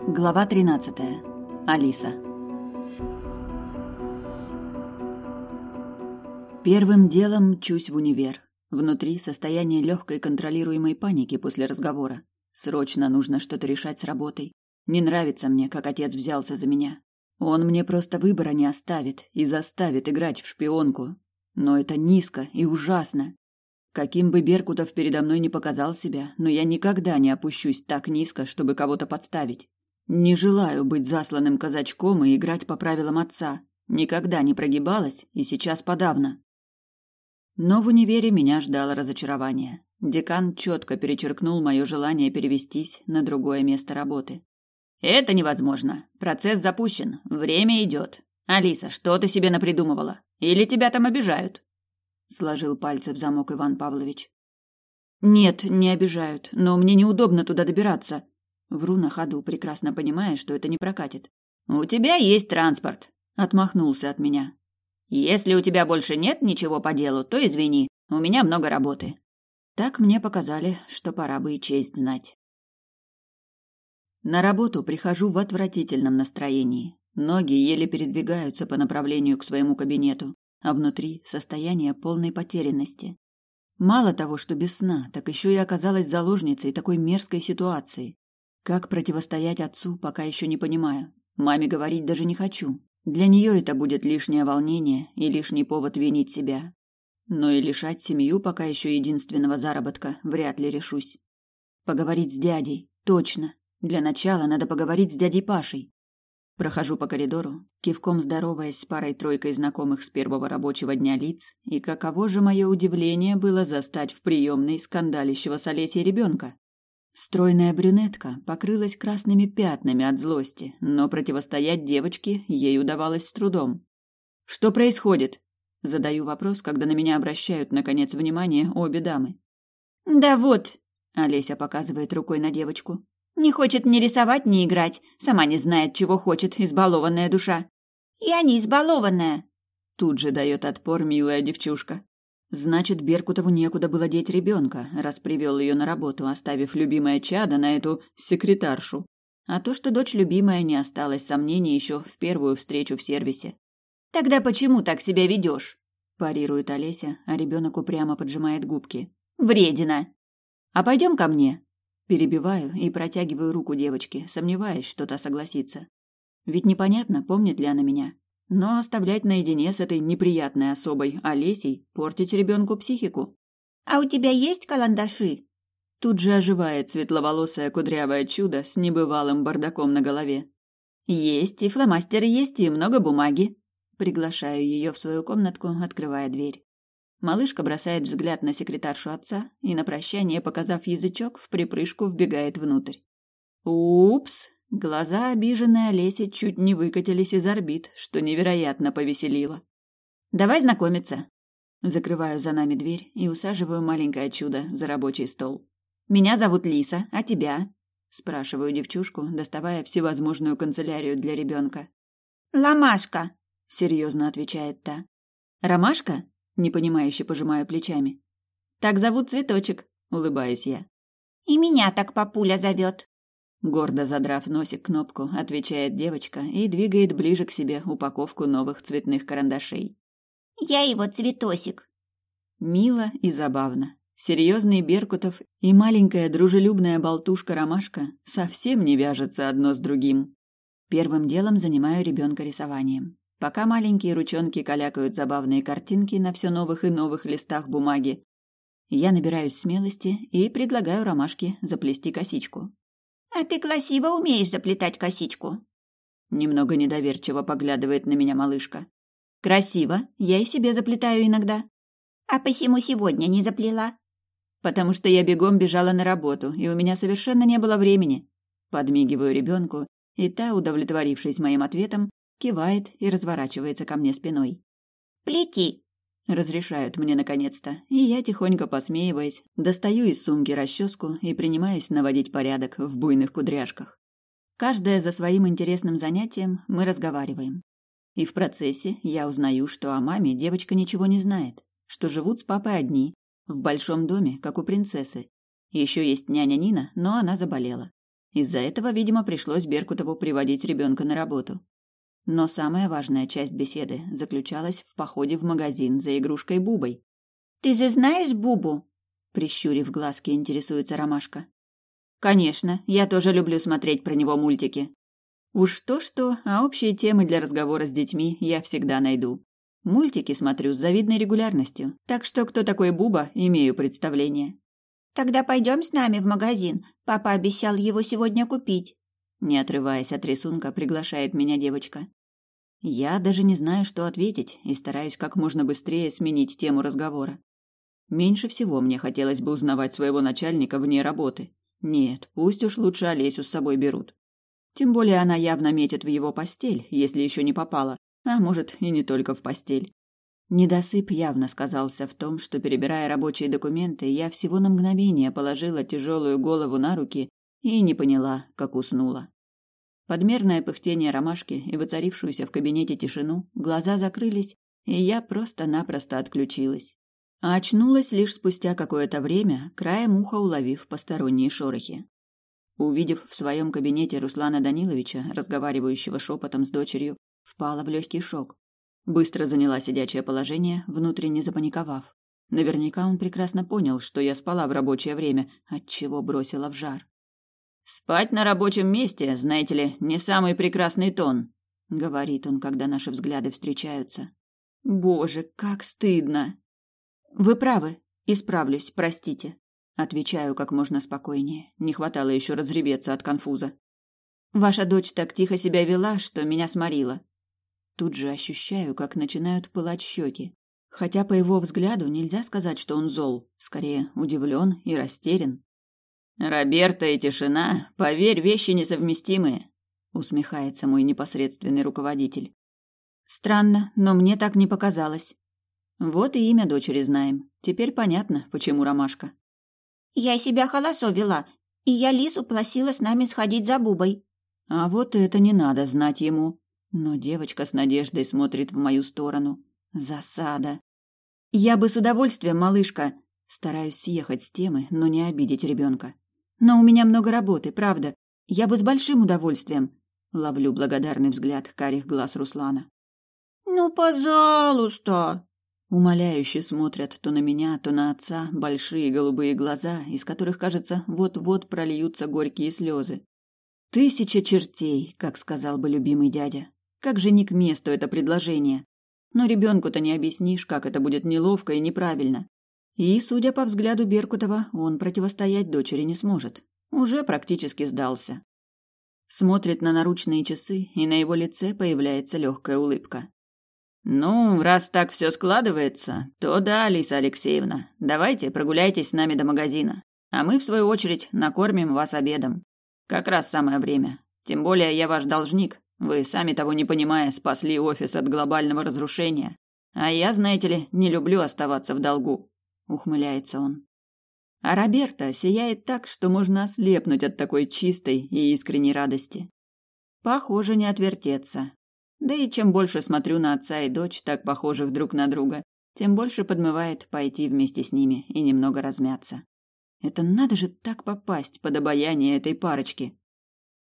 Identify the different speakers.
Speaker 1: Глава 13. Алиса. Первым делом мчусь в универ. Внутри состояние легкой контролируемой паники после разговора. Срочно нужно что-то решать с работой. Не нравится мне, как отец взялся за меня. Он мне просто выбора не оставит и заставит играть в шпионку. Но это низко и ужасно. Каким бы Беркутов передо мной не показал себя, но я никогда не опущусь так низко, чтобы кого-то подставить. Не желаю быть засланным казачком и играть по правилам отца. Никогда не прогибалась и сейчас подавно. Но в универе меня ждало разочарование. Декан четко перечеркнул мое желание перевестись на другое место работы. «Это невозможно. Процесс запущен. Время идет. Алиса, что ты себе напридумывала? Или тебя там обижают?» Сложил пальцы в замок Иван Павлович. «Нет, не обижают, но мне неудобно туда добираться». Вру на ходу, прекрасно понимая, что это не прокатит. «У тебя есть транспорт», — отмахнулся от меня. «Если у тебя больше нет ничего по делу, то извини, у меня много работы». Так мне показали, что пора бы и честь знать. На работу прихожу в отвратительном настроении. Ноги еле передвигаются по направлению к своему кабинету, а внутри состояние полной потерянности. Мало того, что без сна, так еще и оказалась заложницей такой мерзкой ситуации. Как противостоять отцу, пока еще не понимаю. Маме говорить даже не хочу. Для нее это будет лишнее волнение и лишний повод винить себя. Но и лишать семью пока еще единственного заработка вряд ли решусь. Поговорить с дядей, точно. Для начала надо поговорить с дядей Пашей. Прохожу по коридору, кивком здороваясь с парой-тройкой знакомых с первого рабочего дня лиц, и каково же мое удивление было застать в приемной скандалящего с Олесей ребенка. Стройная брюнетка покрылась красными пятнами от злости, но противостоять девочке ей удавалось с трудом. «Что происходит?» – задаю вопрос, когда на меня обращают, наконец, внимание обе дамы. «Да вот», – Олеся показывает рукой на девочку. «Не хочет ни рисовать, ни играть, сама не знает, чего хочет, избалованная душа». «Я не избалованная», – тут же дает отпор милая девчушка. Значит, Беркутову некуда было деть ребенка, раз привел ее на работу, оставив любимое чадо на эту секретаршу. А то, что дочь любимая, не осталось сомнений еще в первую встречу в сервисе. «Тогда почему так себя ведешь?» – парирует Олеся, а ребенок упрямо поджимает губки. «Вредина!» «А пойдем ко мне?» Перебиваю и протягиваю руку девочке, сомневаясь, что та согласится. Ведь непонятно, помнит ли она меня. Но оставлять наедине с этой неприятной особой Олесей, портить ребенку психику. «А у тебя есть карандаши?» Тут же оживает светловолосое кудрявое чудо с небывалым бардаком на голове. «Есть, и фломастеры есть, и много бумаги». Приглашаю ее в свою комнатку, открывая дверь. Малышка бросает взгляд на секретаршу отца и на прощание, показав язычок, в припрыжку вбегает внутрь. «Упс!» Глаза обиженной Олеси чуть не выкатились из орбит, что невероятно повеселило. «Давай знакомиться». Закрываю за нами дверь и усаживаю маленькое чудо за рабочий стол. «Меня зовут Лиса, а тебя?» Спрашиваю девчушку, доставая всевозможную канцелярию для ребенка. «Ломашка», — серьезно отвечает та. «Ромашка?» — непонимающе пожимаю плечами. «Так зовут цветочек», — улыбаюсь я. «И меня так папуля зовет». Гордо задрав носик кнопку, отвечает девочка и двигает ближе к себе упаковку новых цветных карандашей. «Я его Цветосик». Мило и забавно. Серьезный Беркутов и маленькая дружелюбная болтушка Ромашка совсем не вяжутся одно с другим. Первым делом занимаю ребенка рисованием. Пока маленькие ручонки калякают забавные картинки на все новых и новых листах бумаги, я набираюсь смелости и предлагаю Ромашке заплести косичку. «А ты красиво умеешь заплетать косичку?» Немного недоверчиво поглядывает на меня малышка. «Красиво, я и себе заплетаю иногда». «А посему сегодня не заплела?» «Потому что я бегом бежала на работу, и у меня совершенно не было времени». Подмигиваю ребенку, и та, удовлетворившись моим ответом, кивает и разворачивается ко мне спиной. «Плети!» Разрешают мне наконец-то, и я, тихонько посмеиваясь, достаю из сумки расческу и принимаюсь наводить порядок в буйных кудряшках. Каждая за своим интересным занятием мы разговариваем. И в процессе я узнаю, что о маме девочка ничего не знает, что живут с папой одни, в большом доме, как у принцессы. Еще есть няня Нина, но она заболела. Из-за этого, видимо, пришлось Беркутову приводить ребенка на работу. Но самая важная часть беседы заключалась в походе в магазин за игрушкой Бубой.
Speaker 2: «Ты же знаешь Бубу?»
Speaker 1: Прищурив глазки, интересуется Ромашка. «Конечно, я тоже люблю смотреть про него мультики. Уж то-что, а общие темы для разговора с детьми я всегда найду. Мультики смотрю с завидной регулярностью, так что кто такой Буба, имею представление».
Speaker 2: «Тогда пойдем с нами в магазин. Папа обещал его сегодня купить».
Speaker 1: Не отрываясь от рисунка, приглашает меня девочка. Я даже не знаю, что ответить, и стараюсь как можно быстрее сменить тему разговора. Меньше всего мне хотелось бы узнавать своего начальника вне работы. Нет, пусть уж лучше Олесю с собой берут. Тем более она явно метит в его постель, если еще не попала, а может и не только в постель. Недосып явно сказался в том, что, перебирая рабочие документы, я всего на мгновение положила тяжелую голову на руки и не поняла, как уснула. Подмерное пыхтение Ромашки и воцарившуюся в кабинете тишину, глаза закрылись, и я просто-напросто отключилась. А очнулась лишь спустя какое-то время, краем уха уловив посторонние шорохи. Увидев в своем кабинете Руслана Даниловича, разговаривающего шепотом с дочерью, впала в легкий шок. Быстро заняла сидячее положение, внутренне запаниковав. Наверняка он прекрасно понял, что я спала в рабочее время, отчего бросила в жар. «Спать на рабочем месте, знаете ли, не самый прекрасный тон», — говорит он, когда наши взгляды встречаются. «Боже, как стыдно!» «Вы правы, исправлюсь, простите», — отвечаю как можно спокойнее. Не хватало еще разреветься от конфуза. «Ваша дочь так тихо себя вела, что меня сморила». Тут же ощущаю, как начинают пылать щеки. Хотя по его взгляду нельзя сказать, что он зол, скорее удивлен и растерян. «Роберто и тишина, поверь, вещи несовместимые», — усмехается мой непосредственный руководитель. «Странно, но мне так не показалось». Вот и имя дочери знаем. Теперь понятно, почему Ромашка.
Speaker 2: «Я себя холосо вела, и я Лису просила с нами сходить за Бубой».
Speaker 1: А вот это не надо знать ему. Но девочка с надеждой смотрит в мою сторону. Засада. «Я бы с удовольствием, малышка». Стараюсь съехать с темы, но не обидеть ребенка. «Но у меня много работы, правда. Я бы с большим удовольствием». Ловлю благодарный взгляд карих глаз Руслана.
Speaker 2: «Ну, пожалуйста!»
Speaker 1: Умоляюще смотрят то на меня, то на отца большие голубые глаза, из которых, кажется, вот-вот прольются горькие слезы. «Тысяча чертей», как сказал бы любимый дядя. Как же не к месту это предложение. Но ребенку-то не объяснишь, как это будет неловко и неправильно. И, судя по взгляду Беркутова, он противостоять дочери не сможет. Уже практически сдался. Смотрит на наручные часы, и на его лице появляется легкая улыбка. «Ну, раз так все складывается, то да, Алиса Алексеевна, давайте прогуляйтесь с нами до магазина, а мы, в свою очередь, накормим вас обедом. Как раз самое время. Тем более я ваш должник. Вы, сами того не понимая, спасли офис от глобального разрушения. А я, знаете ли, не люблю оставаться в долгу», — ухмыляется он. А Роберто сияет так, что можно ослепнуть от такой чистой и искренней радости. Похоже, не отвертеться. Да и чем больше смотрю на отца и дочь, так похожих друг на друга, тем больше подмывает пойти вместе с ними и немного размяться. Это надо же так попасть под обаяние этой парочки.